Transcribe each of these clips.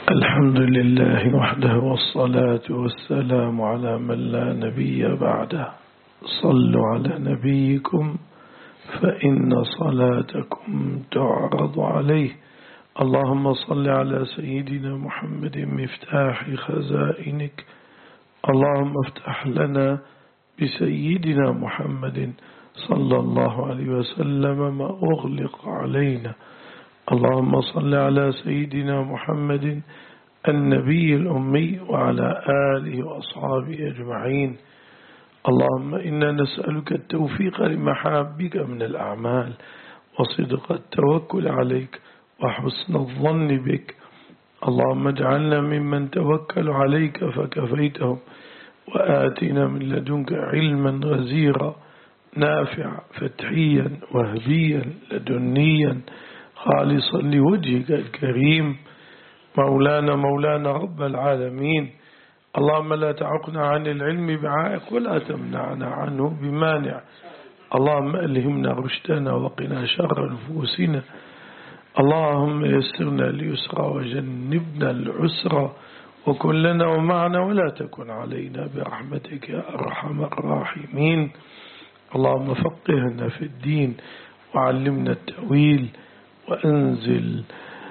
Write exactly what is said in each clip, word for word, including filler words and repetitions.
الحمد لله وحده والصلاة والسلام على من لا نبي بعده. صلوا على نبيكم فإن صلاتكم تعرض عليه. اللهم صل على سيدنا محمد مفتاح خزائنك. اللهم افتح لنا بسيدنا محمد صلى الله عليه وسلم ما أغلق علينا. اللهم صل على سيدنا محمد النبي الأمي وعلى آله وأصحابه أجمعين. اللهم إنا نسألك التوفيق لمحابك من الأعمال وصدق التوكل عليك وحسن الظن بك. اللهم اجعلنا ممن توكل عليك فكفيتهم، وآتنا من لدنك علما غزيرا نافعا فتحيا وهبيا لدنيا خالصا لوجهك الكريم. مولانا مولانا رب العالمين، اللهم لا تعقنا عن العلم بعائق ولا تمنعنا عنه بمانع. اللهم ألهمنا رشدنا وقنا شر نفوسنا. اللهم يسرنا اليسرى وجنبنا العسرى، وكن لنا ومعنا ولا تكن علينا برحمتك يا أرحم الراحمين. اللهم فقهنا في الدين وعلمنا التأويل، وأنزل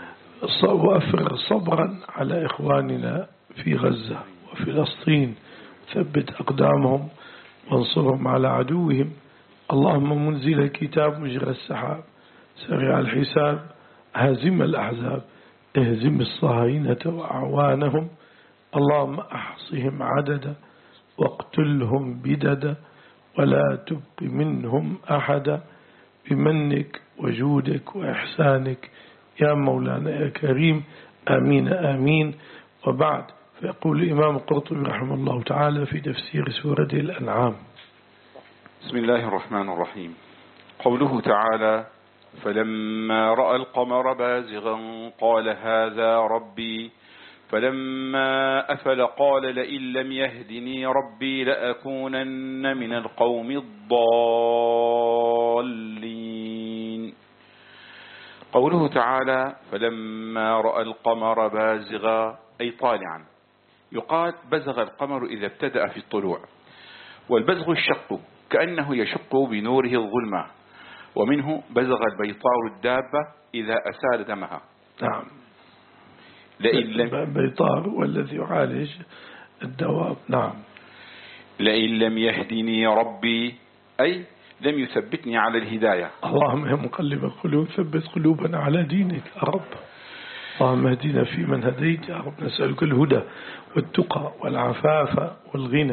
وأفرغ صبرا على إخواننا في غزة وفلسطين، ثبت أقدامهم وانصرهم على عدوهم. اللهم منزل الكتاب مجرى السحاب سريع الحساب هازم الأحزاب اهزم الصهاينة وأعوانهم. اللهم أحصهم عددا واقتلهم بددا ولا تبق منهم أحدا بمنك وجودك وإحسانك يا مولانا يا كريم. آمين آمين. وبعد، فيقول الإمام القرطبي رحمه الله تعالى في تفسير سورة الأنعام: بسم الله الرحمن الرحيم. قوله تعالى: فلما رأى القمر بازغا قال هذا ربي فلما أفل قال لئن لم يهدني ربي لأكونن من القوم الضالين. قوله تعالى: فلما رأى القمر بازغا أي طالعا. يقال بزغ القمر إذا ابتدأ في الطلوع، والبزغ الشق كأنه يشق بنوره الظلمة، ومنه بزغ البيطار الدابة إذا أسال دمها. نعم، لئن لم بيطار والذي يعالج الدواب. نعم. لئن لم يهدني ربي أي لم يثبتني على الهداية. اللهم يا مقلب القلوب ثبت قلوبنا على دينك يا رب. اللهم اهدنا في من هديت يا رب. نسألك الهدى والتقى والعفاف والغنى.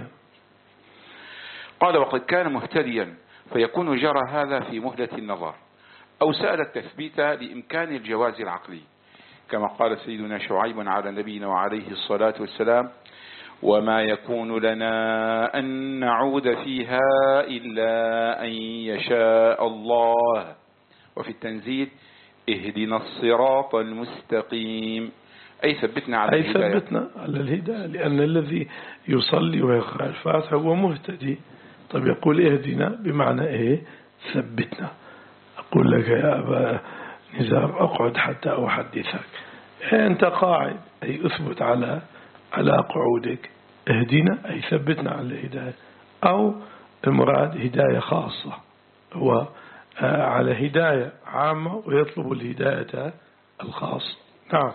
قال: وقد كان مهتديا فيكون جرى هذا في مهلة النظر، أو سأل التثبيت لإمكان الجواز العقلي، كما قال سيدنا شعيب على نبينا وعليه الصلاة والسلام: وما يكون لنا أن نعود فيها إلا أن يشاء الله. وفي التنزيل: اهدنا الصراط المستقيم أي ثبتنا على أي الهداية. ثبتنا على الهداية، لأن الذي يصلي ويقرأ الفاتحة هو مهتدي. طب يقول اهدنا بمعنى ايه؟ ثبتنا. أقول لك يا أبا نزار أقعد حتى أحدثك. أنت قاعد أي أثبت على على قعودك. اهدنا أي ثبتنا على الهداية، أو المراد هداية خاصة، هو على هداية عامة ويطلب الهداية الخاصة. نعم.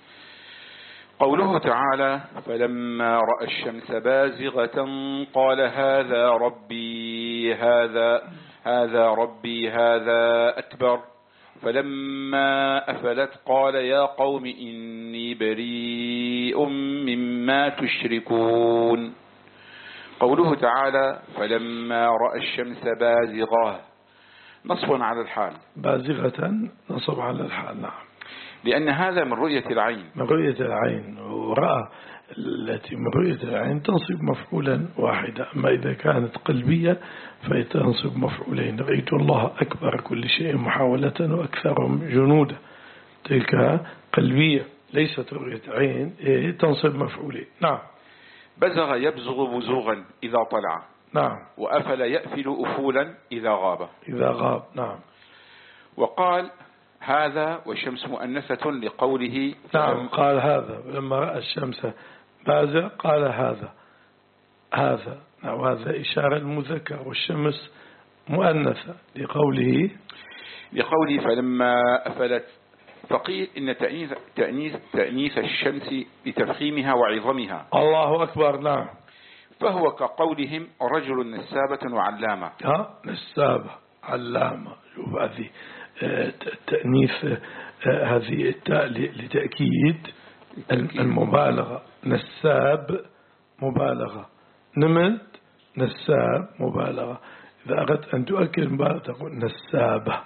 قوله تعالى: فلما رأى الشمس بازغة قال هذا ربي هذا هذا ربي هذا أكبر فلما أفلت قال يا قوم إني بريء مما تشركون. قوله تعالى: فلما رأى الشمس بازغة نصب على الحال. بازغة نصب على الحال. نعم، لأن هذا من رؤية العين. من رؤية العين، ورأى التي من رؤية العين تنصب مفعولا واحدا، أما إذا كانت قلبية فتنصب مفعولين. رأيت الله أكبر كل شيء محاولة وأكثرهم جنودا. تلك قلبية ليست رؤية عين، تنصب مفعولين. نعم. بزغ يبزغ بزوغا إذا طلع. نعم. وأفل يأفل أفولا إذا غاب. إذا غاب. نعم. وقال: هذا والشمس مؤنثة لقوله نعم قال هذا لما رأى الشمس بازغ قال هذا هذا نعم هذا إشارة المذكر والشمس مؤنثة لقوله لقوله فلما أفلت فقيل إن تأنيث, تأنيث, تأنيث الشمس لتفخيمها وعظمها. الله أكبر. نعم. فهو كقولهم رجل نسابة وعلامة. ها نسابة علامة. شوف هذه التأنيث هذه التاء لتأكيد المبالغة. نساب مبالغة. نمت نساب مبالغة. إذا أردت أن تؤكد المبالغة تقول نسابة.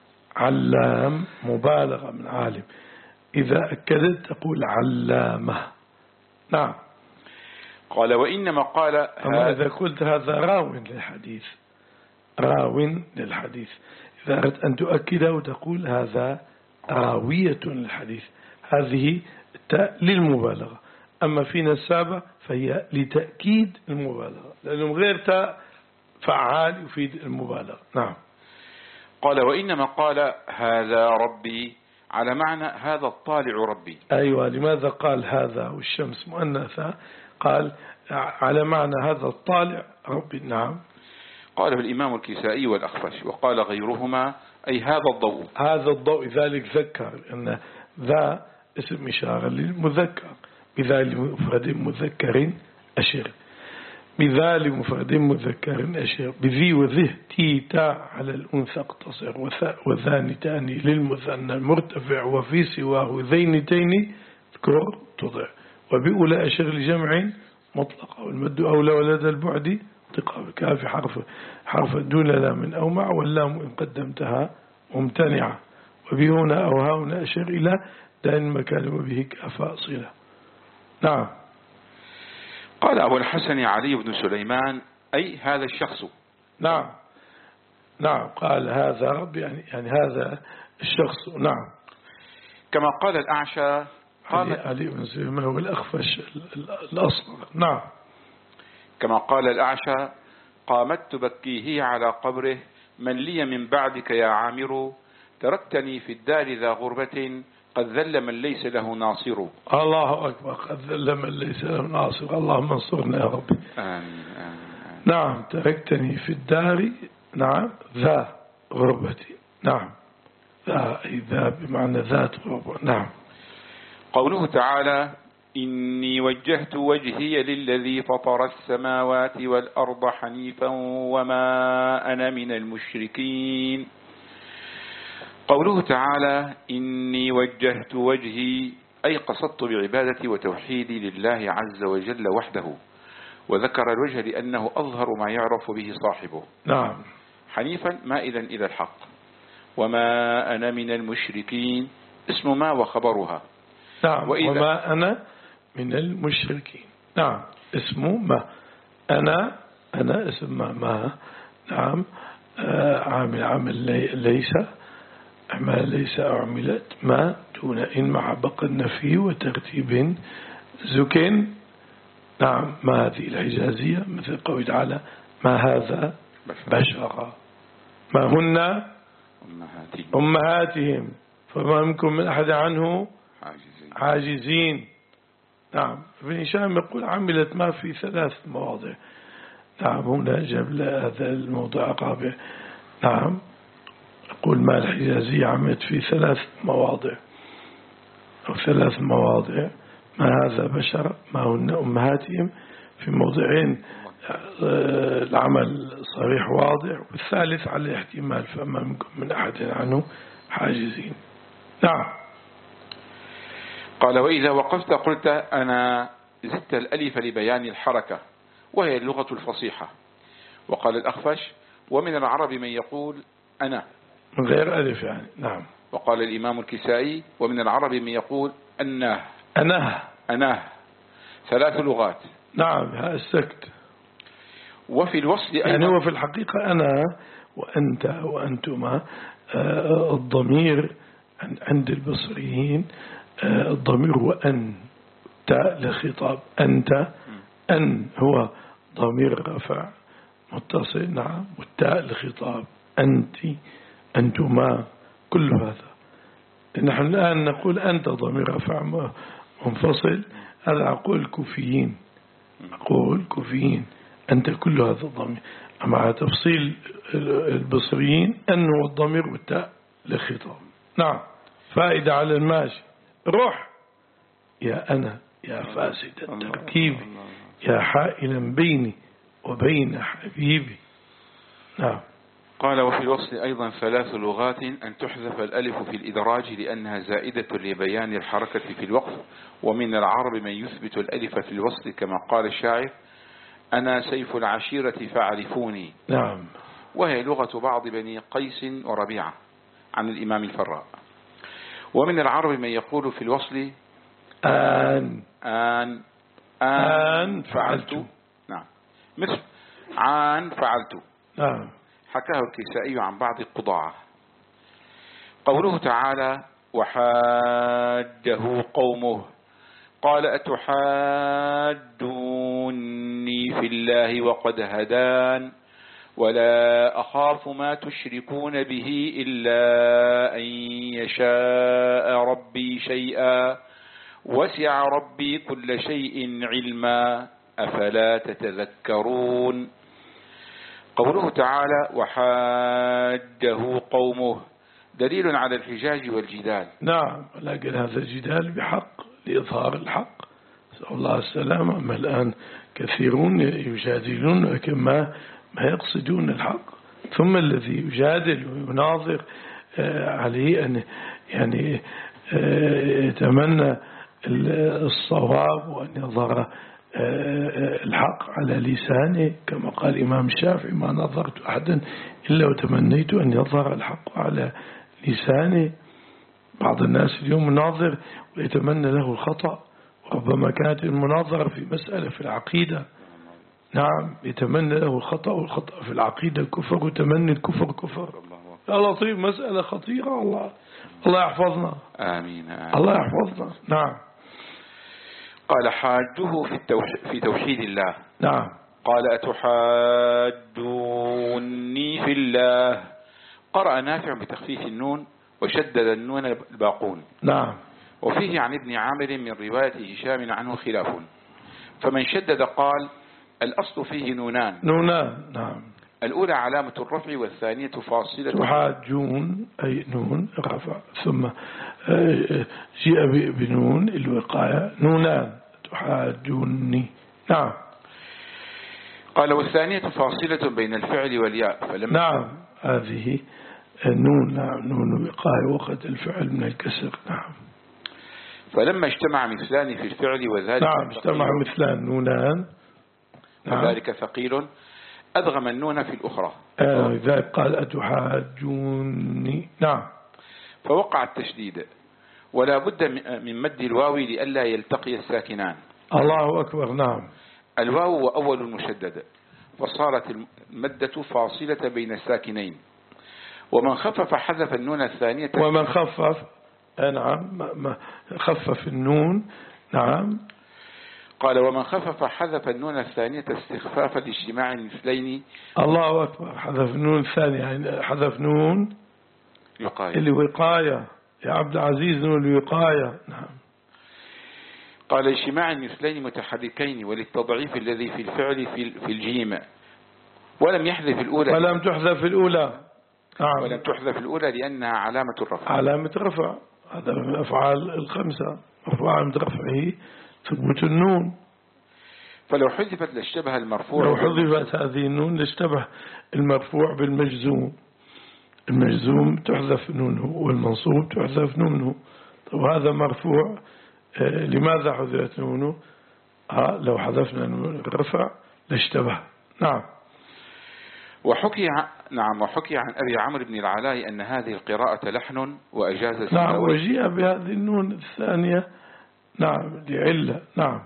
علام مبالغة من عالم. إذا أكدت تقول علامة. نعم. قال وإنما قال أما إذا قلت هذا راو للحديث راو للحديث إذا أردت أن تؤكده تقول هذا راوية للحديث. هذه التاء للمبالغة. أما في نسابة فهي لتأكيد المبالغة لأنه غير تاء فعال يفيد المبالغة. نعم. قال وإنما قال هذا ربي على معنى هذا الطالع ربي. أيوة. لماذا قال هذا والشمس مؤنثة؟ قال على معنى هذا الطالع ربي. نعم. قاله الإمام الكسائي والأخفش وقال غيرهما أي هذا الضوء. هذا الضوء. ذلك ذكر أن ذا اسم إشارة للمذكر. بذا لمفرد مذكر أشر. بذا لمفرد مذكر أشر. بذي وذه تي تاء على الأنثى اقتصر وذان تاني للمثنى المرتفع وفي سواه ذين تين اذكر تضع وبأولى أشر لجمع مطلقة والمد أولى ولد البعد تقع بكاف حرف حرف دون لام أو مع واللام إن قدمتها ممتنعة وبهنا أو هاهنا أشر إلى دائن المكان وبه كافة صلة. نعم. قال أبو الحسن علي بن سليمان أي هذا الشخص. نعم. نعم. قال هذا رب يعني, يعني هذا الشخص. نعم. كما قال الأعشى علي, علي بن سليمان هو الأخفش الأصغر. نعم. كما قال الأعشى قامت تبكيه على قبره من لي من بعدك يا عامر تركتني في الدار ذا غربة قد ذل من ليس له ناصر. الله أكبر. قد ذل من ليس له ناصر. اللهم انصرنا يا رب. آمين. آمين. نعم. تركتني في الدار. نعم. ذا غربتي. نعم. ذا أي ذا بمعنى ذات غربة. نعم. قوله تعالى إني وجهت وجهي للذي فطر السماوات والأرض حنيفا وما أنا من المشركين. قوله تعالى إني وجهت وجهي أي قصدت بعبادتي وتوحيدي لله عز وجل وحده وذكر الوجه لأنه أظهر ما يعرف به صاحبه. نعم. حنيفا مائلا إلى الحق. وما أنا من المشركين اسم ما وخبرها. نعم. وما أنا من المشركين. نعم. اسم ما. أنا أنا اسم ما, ما. نعم. آه عامل عامل لي ليس أعمال ليس أعملت ما دون إن مع بقى النفي وترتيب زكين. نعم. ما هذه الحجازية مثل قوله تعالى ما هذا بشرا ما هن أمهاتهم فما منكم من أحد عنه عاجزين. نعم. ابن هشام يقول عملت ما في ثلاث مواضع. نعم. هنا جاب هذا الموضوع الرابع. نعم. يقول ما الحجازية عملت في ثلاث مواضع أو ثلاث مواضع. ما هذا بشر ما هن أمهاتهم في موضعين العمل صريح واضح والثالث على الاحتمال فما منكم من أحد عنه حاجزين. نعم. قال وإذا وقفت قلت أنا زدت الألف لبيان الحركة وهي اللغة الفصيحة. وقال الأخفش ومن العرب من يقول أنا من غير ألف يعني. نعم. وقال الإمام الكسائي ومن العرب من يقول أناه أناه أناه ثلاث لغات. نعم. ها السكت. وفي الوصل يعني هو في الحقيقة أنا وأنت وأنتما آه الضمير عند البصريين آه الضمير هو أن تاء لخطاب أنت. أن هو ضمير رفع متصل. نعم. والتاء لخطاب أنت أنتما كل هذا. نحن الآن نقول أنت ضمير رفع منفصل، هذا أقول كوفيين، أقول كوفيين أنت كل هذا الضمير. مع تفصيل البصريين أنه الضمير والتاء لخطاب. نعم. فائدة على الماشي، روح يا أنا يا فاسد التركيب يا حائلا بيني وبين حبيبي. نعم. قال وفي الوصل أيضا ثلاث لغات: أن تحذف الألف في الإدراج لأنها زائدة لبيان الحركة في الوقف، ومن العرب من يثبت الألف في الوصل كما قال الشاعر: أنا سيف العشيرة فاعرفوني. نعم. وهي لغة بعض بني قيس وربيعة عن الإمام الفراء. ومن العرب من يقول في الوصل: آن آن آن فعلت. نعم، مثل عان فعلت. نعم. حكاه الكسائي عن بعض القضاعة. قوله تعالى: وحاده قومه قال أتحاجوني في الله وقد هدان ولا أخاف ما تشركون به إلا أن يشاء ربي شيئا وسع ربي كل شيء علما أفلا تتذكرون. قوله تعالى: وحاجه قومه دليل على الحجاج والجدال. نعم، لكن هذا الجدال بحق لإظهار الحق، نسأل الله السلامة. أما الآن كثيرون يجادلون كما ما يقصدون الحق، ثم الذي يجادل ويناظر عليه أن يعني يتمنى الصواب وأن يظهر الحق على لسانه، كما قال الإمام الشافعي: ما نظرت أحدا إلا وتمنيت أن يظهر الحق على لسانه. بعض الناس اليوم مناظر ويتمنى له الخطأ، وربما كانت المناظرة في مسألة في العقيدة، نعم، يتمنى له الخطأ، والخطأ في العقيدة كفر، وتمني الكفر كفر. يا لطيف، مسألة خطيرة. الله الله يحفظنا. آمين, آمين. الله يحفظنا. نعم. قال: حاجه في, في توحيد الله. نعم. قال: أتحاجوني في الله. قرأ نافع بتخفيف النون وشدد النون الباقون. نعم. وفيه عن ابن عامر من رواية هشام عنه خلاف، فمن شدد قال: الأصل فيه نونان. نونان. نعم. الأولى علامة الرفع والثانية فاصلة. تحاجون أي نون رفع، ثم جاء بنون الوقاية، نونان تحاجوني. نعم. قال: والثانية فاصلة بين الفعل والياء. فلما نعم، هذه نون. نعم، نون الوقاية وقد الفعل من الكسر. نعم. فلما اجتمع مثلان في الفعل وذلك نعم، اجتمع مثلان نونان. نعم. وذلك ثقيل أدغم النون في الأخرى. آه لذلك قال: أتحاجوني. نعم. فوقع التشديد، ولا بد من مد الواو لئلا يلتقي الساكنان. الله أكبر. نعم. الواو وأول المشدد، فصارت المدة فاصلة بين الساكنين. ومن خفف حذف النون الثانية. ومن خفف، نعم، ما خفف النون. نعم. قال: ومن خفف حذف النون الثانية استخفافا لاجتماع المثلين. الله أكبر. حذف النون الثانية، يعني حذف نون الوقاية. الوقاية يا عبد العزيز، نون الوقاية. نعم. قال: اجتماع المثلين متحركين وللتضعيف الذي في الفعل في الجيم، ولم يحذف الأولى. ولم تحذف الأولى. نعم. ولم تحذف الأولى لأنها علامة الرفع. علامة رفع، هذا من الأفعال الخمسة، أفعال رفعه ثبوت النون. فلو حذفت لاشتبه المرفوع. لو حذفت هذه النون لاشتبه المرفوع بالمجزوم. المجزوم تحذف نونه والمنصوب تحذف نونه. طب هذا مرفوع، آه لماذا حذفت نونه؟ آه لو حذفنا الرفع لاشتبه. نعم. وحكي نعم وحكي عن أبي عمرو بن العلاء أن هذه القراءة لحن وأجاز. نعم. وجيء بهذه النون الثانية. نعم، لعلة. نعم.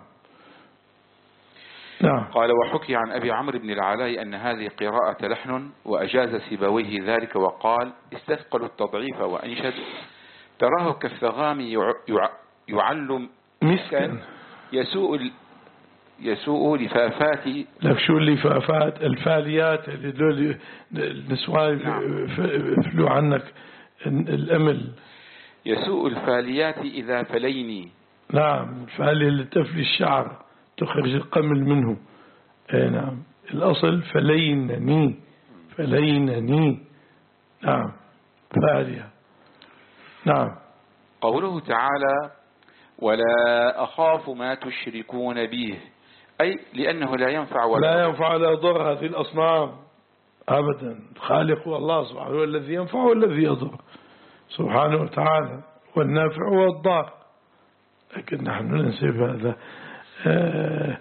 نعم. قال: وحكي عن أبي عمرو بن العلاء أن هذه قراءة لحن وأجاز سيبويه ذلك، وقال: استثقل التضعيف وأنشد: تراه كالثغام يعلم مسكن يسوء يسوء لفافات. لك شو اللفافات؟ الفاليات اللي دول النسوان. نعم. فلو عنك الأمل. يسوء الفاليات إذا فليني. نعم، الفالية اللي تفلي الشعر تخرج القمل منه. اي نعم، الأصل فلينني، فلينني. نعم، فالية. نعم. قوله تعالى ولا أخاف ما تشركون به، أي لأنه لا ينفع ولا لا ينفع ولا يضر هذه الأصنام أبدا. الخالق هو الله سبحانه، هو الذي ينفع والذي يضر سبحانه وتعالى، والنافع والضار. لكن نحن ننسب هذا آه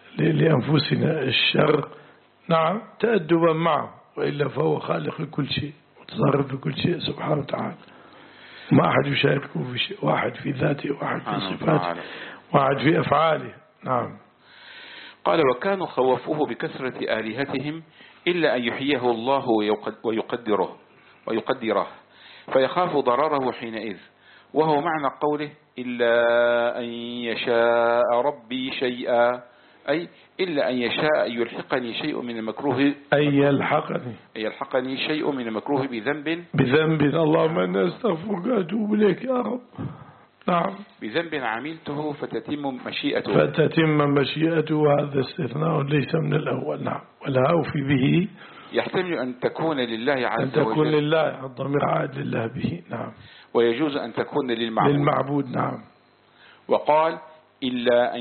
لأنفسنا الشر، نعم، تأدبا معه، وإلا فهو خالق لكل شيء، متصرف في كل شيء سبحانه وتعالى. ما أحد يشاركه في شيء، واحد في ذاته، واحد في صفاته، واحد في أفعاله. نعم. قال وكانوا خوفوه بكثرة آلهتهم إلا أن يحييه الله ويقدره ويقدره فيخاف ضرره حينئذ، وهو معنى قوله إلا أن يشاء ربي شيئا، أي إلا أن يشاء أن يلحقني شيء من المكروه، أي يلحقني أي يلحقني شيء من المكروه بذنب بذنب اللهم أنا أستغفرك وأتوب إليك يا رب. نعم، بذنب عملته فتتم مشيئته فتتم مشيئته، وهذا استثناء ليس من الأول. نعم، والهاء في به يحتمل أن تكون لله عز وجل، أن تكون لله، الضمير عاد لله به. نعم. ويجوز أن تكون للمعبود, للمعبود. نعم. وقال إلا أن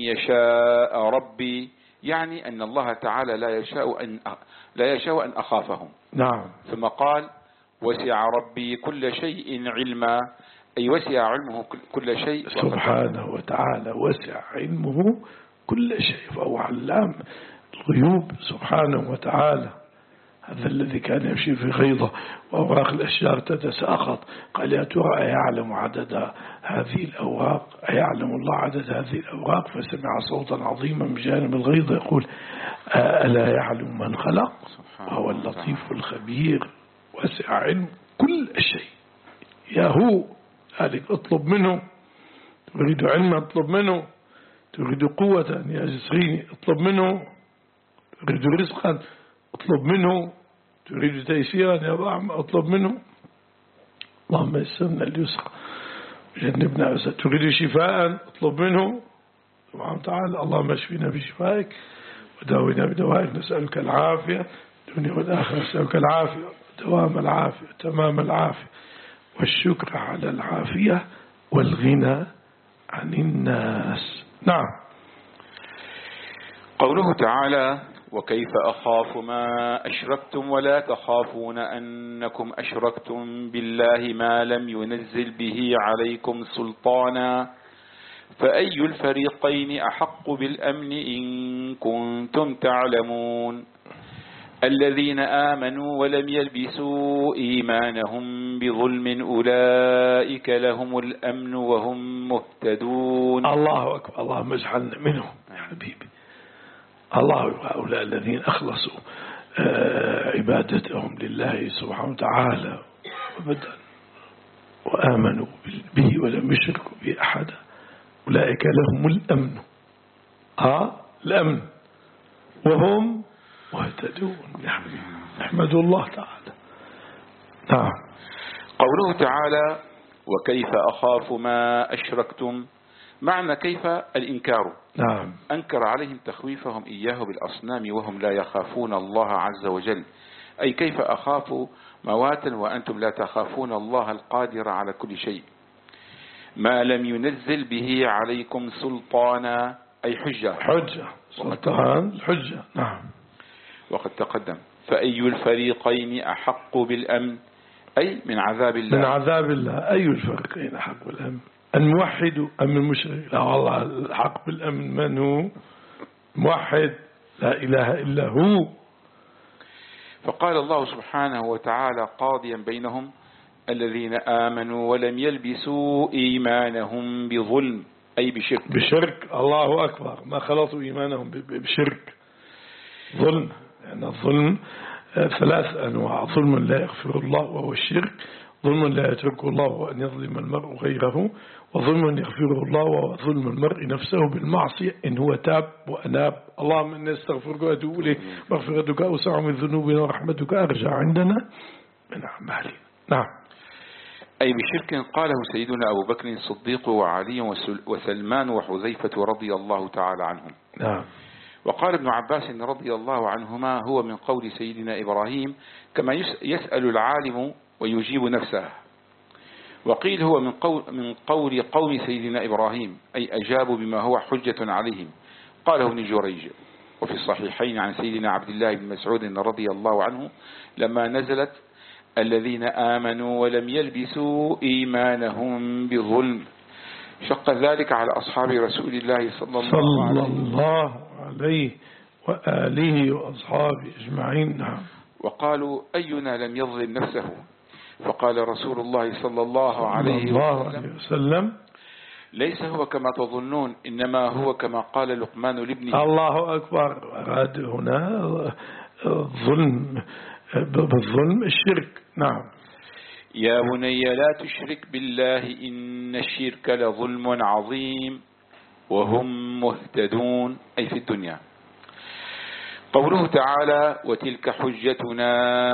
يشاء ربي، يعني أن الله تعالى لا يشاء أن لا يشاء أن أخافهم. نعم. ثم قال وسع ربي كل شيء علما، أي وسع علمه كل شيء سبحانه وتعالى، وسع علمه كل شيء، فهو علام الغيوب سبحانه وتعالى. هذا الذي كان يمشي في غيظة وأوراق الأشجار تتساقط، قال يا ترى أيعلم عدد هذه الأوراق، أيعلم الله عدد هذه الأوراق؟ فسمع صوتا عظيما بجانب الغيظة يقول ألا يعلم من خلق وهو اللطيف الخبير. وسع علم كل شيء. يا هو ذلك اطلب منه، تريد علما اطلب منه، تريد قوة يا جسريني اطلب منه، تريد رزقا اطلب منه، تريد تيسيرا يا ضعم اطلب منه. اللهم يسرنا اليسر جنبنا عسى. تريد شفاء اطلب منه سبحانه وتعالى. اللهم اشفينا بشفائك وداوينا بدوائك، نسألك العافية الدنيا والآخرة، نسألك العافية دوام العافية تمام العافية، والشكر على العافية، والغنى عن الناس. نعم. قوله تعالى وكيف أخاف ما أشركتم ولا تخافون أنكم أشركتم بالله ما لم ينزل به عليكم سلطانا فأي الفريقين أحق بالأمن إن كنتم تعلمون الذين آمنوا ولم يلبسوا إيمانهم بظلم أولئك لهم الأمن وهم مهتدون. الله أكبر. اللهم اجعلنا منهم يا حبيبي. الله هؤلاء الذين أخلصوا عبادتهم لله سبحانه وتعالى وبدأ وآمنوا به ولم يشركوا به أحدا، أولئك لهم الأمن. آه الأمن وهم مهتدون. نحمد الله تعالى. نعم. قوله تعالى وكيف أخاف ما أشركتم، معنى كيف الإنكار. نعم. أنكر عليهم تخويفهم إياه بالأصنام وهم لا يخافون الله عز وجل، أي كيف أخاف مواتا وأنتم لا تخافون الله القادر على كل شيء. ما لم ينزل به عليكم سلطانا، أي حجة. حجة سلطان الحجة. نعم. وقد تقدم فأي الفريقين أحق بالأمن، أي من عذاب الله. من عذاب الله. أي الفريقين أحق بالأمن، الموحد أم المشرك؟ لا والله الحق بالأمن من هو؟ موحد لا إله إلا هو. فقال الله سبحانه وتعالى قاضيا بينهم الذين آمنوا ولم يلبسوا إيمانهم بظلم، أي بشرك. بشرك. الله أكبر. ما خلطوا إيمانهم بشرك. ظلم، لأن يعني الظلم ثلاث أنواع: ظلم لا يغفر الله وهو الشرك، ظلم لا يتركه الله وأن يظلم المرء غيره، وظلم يغفره الله وهو ظلم المرء نفسه بالمعصية إن هو تاب وأناب. اللهم إني أستغفرك وأتوب إليك، مغفرتك أوسع من ذنوبنا ورحمتك أرجع عندنا من أعمالنا. نعم. أي بشرك قاله سيدنا أبو بكر الصديق وعلي وسلمان وحذيفة رضي الله تعالى عنهم. نعم. وقال ابن عباس رضي الله عنهما هو من قول سيدنا إبراهيم كما يسأل العالم ويجيب نفسه. وقيل هو من قول, من قول قوم سيدنا إبراهيم أي أجابوا بما هو حجة عليهم، قاله ابن جريج. وفي الصحيحين عن سيدنا عبد الله بن مسعود رضي الله عنه لما نزلت الذين آمنوا ولم يلبسوا إيمانهم بظلم شق ذلك على أصحاب رسول الله صلى الله, صلى الله عليه وآله وأصحابه أجمعين. نعم. وقالوا أينا لم يظلم نفسه، فقال رسول الله صلى الله عليه وسلم, وسلم ليس هو كما تظنون إنما هو كما قال لقمان لابنه. الله أكبر. أراد هنا الظلم، بالظلم الشرك. نعم. يا بني لا تشرك بالله إن الشرك لظلم عظيم وهم مهتدون أي في الدنيا. قوله تعالى وتلك حجتنا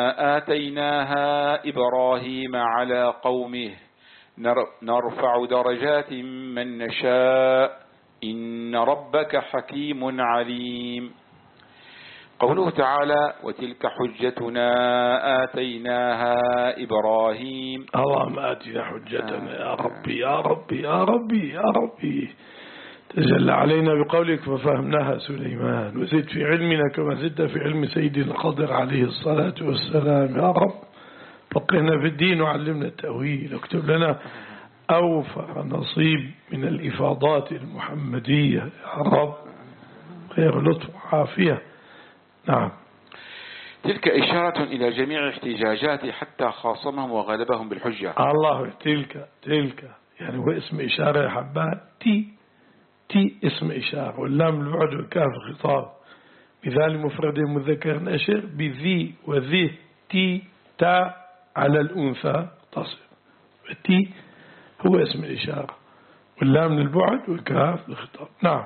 آتيناها إبراهيم على قومه نرفع درجات من نشاء إن ربك حكيم عليم. قوله تعالى وتلك حجتنا آتيناها إبراهيم. اللهم آتنا حجتنا يا ربي يا ربي يا ربي يا ربي. تجلى علينا بقولك ففهمناها سليمان، وزد في علمنا كما زدت في علم سيدنا الخضر عليه الصلاة والسلام. يا رب فقهنا في الدين وعلمنا التأويل، واكتب لنا أوفر نصيب من الإفاضات المحمدية يا رب، خير لطف وعافية. نعم. تلك إشارة إلى جميع احتجاجات حتى خاصمهم وغلبهم بالحجة. الله تلك تلك يعني هو اسم إشارة يا حبان. تي تي اسم إشارة، واللام البعد والكاف خطاب، مثال مفرد مذكر نشر بذي وذي تي تا على الأنثى تصل. التي هو اسم الإشارة، واللام البعد والكاف الخطاب. نعم.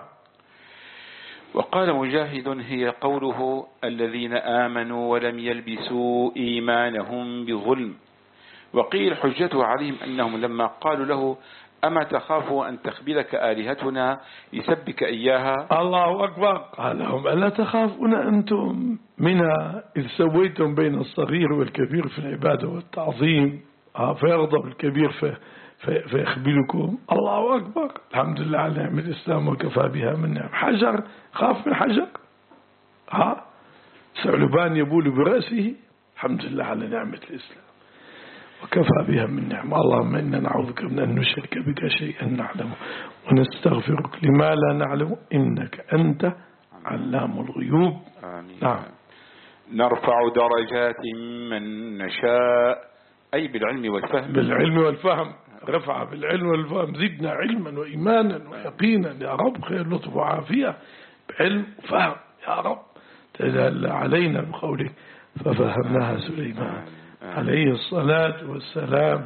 وقال مجاهد هي قوله الذين آمنوا ولم يلبسوا إيمانهم بظلم. وقيل حجته عليهم أنهم لما قالوا له أما تخاف أن تخبلك آلهتنا لسبك إياها. الله أكبر. قال لهم ألا تخافون أنتم منها إذ سويتم بين الصغير والكبير في العبادة والتعظيم فيغضب الكبير في فيخبلكم. الله أكبر. الحمد لله على نعمة الإسلام وكفى بها من نعم. حجر خاف من حجر؟ ها ثعلبان يبول برأسه. الحمد لله على نعمة الإسلام وكفى بها من نعم. اللهم إنا نعوذك من أن نشرك بك شيئا نعلمه ونستغفرك لما لا نعلم إنك أنت علام الغيوب. آمين. نعم. نرفع درجات من نشاء أي بالعلم والفهم. بالعلم والفهم. رفع بالعلم والفهم. زدنا علما وإيمانا ويقينا يا رب، خير لطف وعافية بعلم وفهم يا رب. تجلى علينا بقولك ففهمناها سليمان عليه الصلاة والسلام.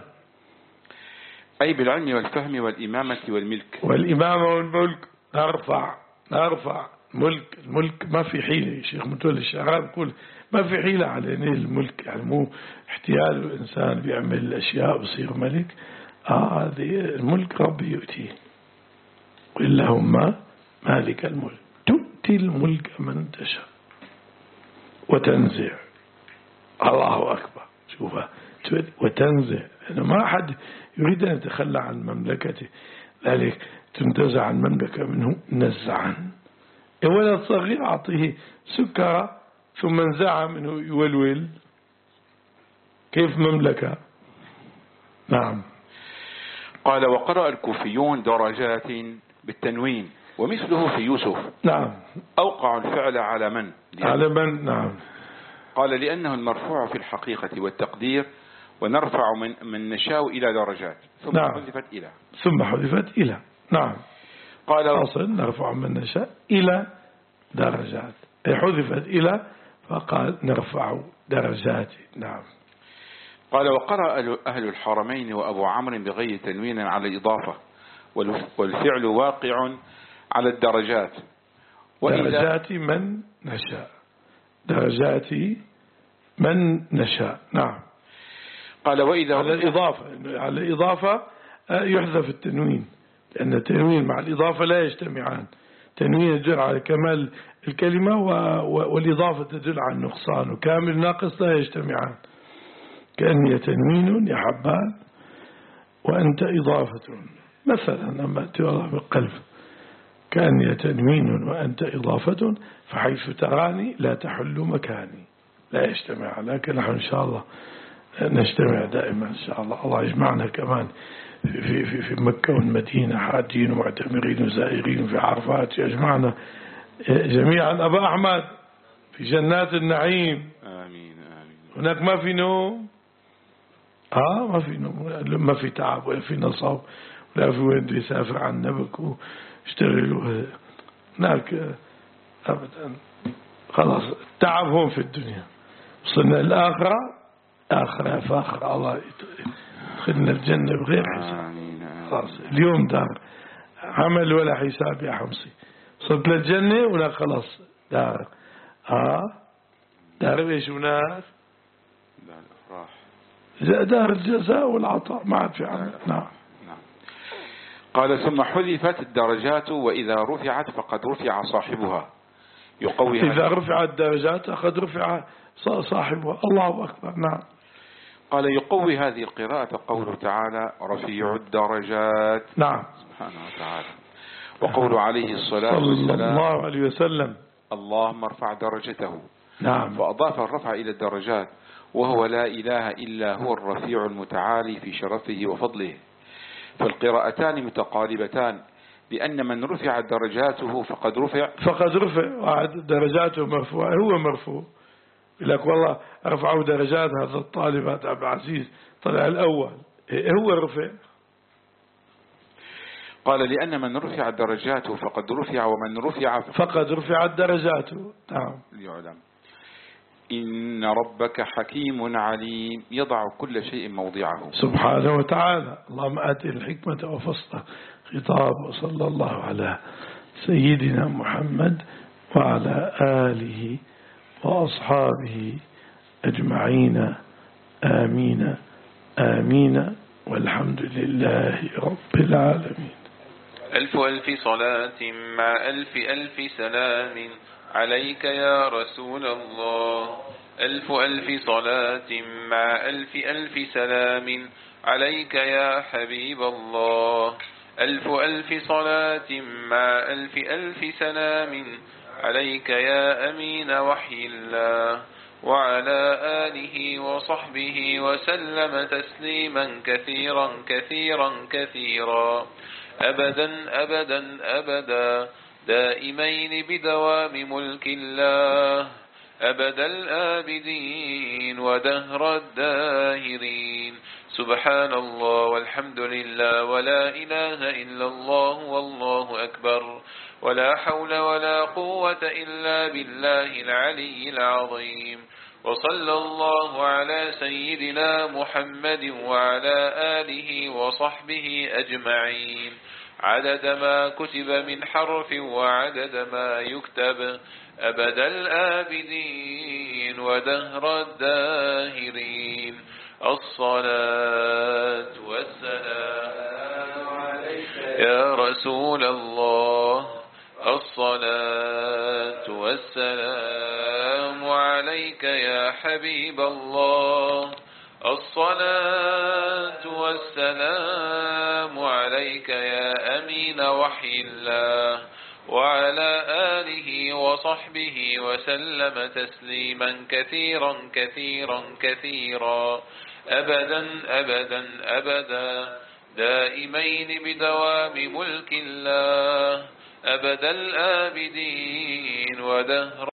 أي بالعلم والفهم والإمامة والملك. والإمامة والملك. نرفع نرفع ملك. الملك ما في حيلة. يا شيخ متولي الشعران يقول ما في حيلة على الملك، يعني مو احتيال الإنسان بيعمل الأشياء بصير ملك. آه هذه الملك ربي يؤتيه. قل لهم مالك الملك تؤتي الملك من تشاء وتنزع. الله أكبر. شوفها وتنزع، لأنه ما أحد يريد أن يتخلى عن مملكته، ذلك تنتزع المملكة منه نزعا. ولد صغير أعطيه سكر ثم انزع منه يولول، كيف مملكة؟ نعم. قال وقرأ الكوفيون درجات بالتنوين ومثله في يوسف. نعم. أوقع الفعل على من على من. نعم. قال لأنه المرفوع في الحقيقة والتقدير ونرفع من, من نشاء إلى درجات ثم نعم. حذفت إلى ثم حذفت إلى. نعم. قال أصل نرفع من نشاء إلى درجات، أي حذفت إلى فقال نرفع درجات. نعم. قال وقرأ أهل الحرمين وأبو عمرو بغير تنوين على الإضافة والفعل واقع على الدرجات. درجات من نشاء. درجات من نشاء. نعم. قال وإذا على الإضافة، على الإضافة يحذف التنوين، لأن التنوين مع الإضافة لا يجتمعان. تنوين يدل على كمال الكلمة والإضافة تدل على النقصان، وكامل ناقص لا يجتمعان. كأني تنوين يا حبان وأنت إضافة مثلا، أما ترى بالقلب كأني تنوين وأنت إضافة، فحيث تراني لا تحل مكاني، لا يجتمع. لكن نحن إن شاء الله نجتمع دائما إن شاء الله. الله يجمعنا كمان في, في, في مكة والمدينة، حاجين ومعتمرين وزائرين في عرفات، يجمعنا جميعا أبا أحمد في جنات النعيم. آمين آمين. هناك ما في نوم، آه ما في نوم، ما في تعب ولا في نصاب ولا في وين يسافر عن نبك واشتغل هناك أبدا. خلاص التعب هون في الدنيا، وصلنا الآخرة آخرة فاخرة، الله يدخلنا الجنة بغير حساب. خلاص اليوم دار عمل ولا حساب يا حمصي، صرت للجنة ولا خلاص دار آه دار ايش هناك؟ دار الأفراح، دار الجزاء والعطاء، ما عاد في عمل. نعم. نعم. قال ثم حذفت الدرجات وإذا رفعت فقد رفع صاحبها، يقوي إذا رفعت الدرجات فقد رفع صاحبها. الله أكبر. نعم. قال يقوي هذه القراءة قوله تعالى رفيع الدرجات. نعم. سبحانه وتعالى. وقول عليه الصلاة صلى والسلام الله عليه وسلم اللهم ارفع درجته. نعم. فأضاف الرفع إلى الدرجات، وهو لا إله إلا هو الرفيع المتعالي في شرفه وفضله. فالقراءتان متقاربتان، لأن من رفع درجاته فقد رفع فقد رفع درجاته مرفوع، هو مرفوع. لك والله ارفعوا درجات هذا الطالب هذا عبد العزيز طلع الأول، هو رفع. قال لأن من رفع درجاته فقد رفع، ومن رفع فقد رفع درجاته. نعم. ليعلم إن ربك حكيم عليم يضع كل شيء موضعه سبحانه وتعالى. اللهم آتي الحكمة وفصل خطاب. وصلى الله على سيدنا محمد وعلى آله وأصحابه أجمعين. آمين آمين، والحمد لله رب العالمين. ألف ألف صلاة مع ألف ألف سلام عليك يا رسول الله. ألف ألف صلاة مع ألف ألف سلام عليك يا حبيب الله. ألف ألف صلاة مع ألف ألف سلام عليك يا أمين وحي الله، وعلى آله وصحبه وسلم تسليما كثيرا كثيرا كثيرا أبدا أبدا أبدا دائمين بدوام ملك الله أبد الآبدين ودهر الداهرين. سبحان الله والحمد لله ولا إله إلا الله والله أكبر، ولا حول ولا قوة إلا بالله العلي العظيم. وصلى الله على سيدنا محمد وعلى آله وصحبه أجمعين، عدد ما كتب من حرف وعدد ما يكتب، أبد الآبدين ودهر الداهرين. الصلاة والسلام عليك يا رسول الله. الصلاة والسلام عليك يا حبيب الله. الصلاة والسلام عليك يا أمين وحي الله، وعلى آله وصحبه وسلم تسليما كثيرا كثيرا كثيرا أبدا أبدا أبدا دائمين بدوام ملك الله أبد الآبدين ودهر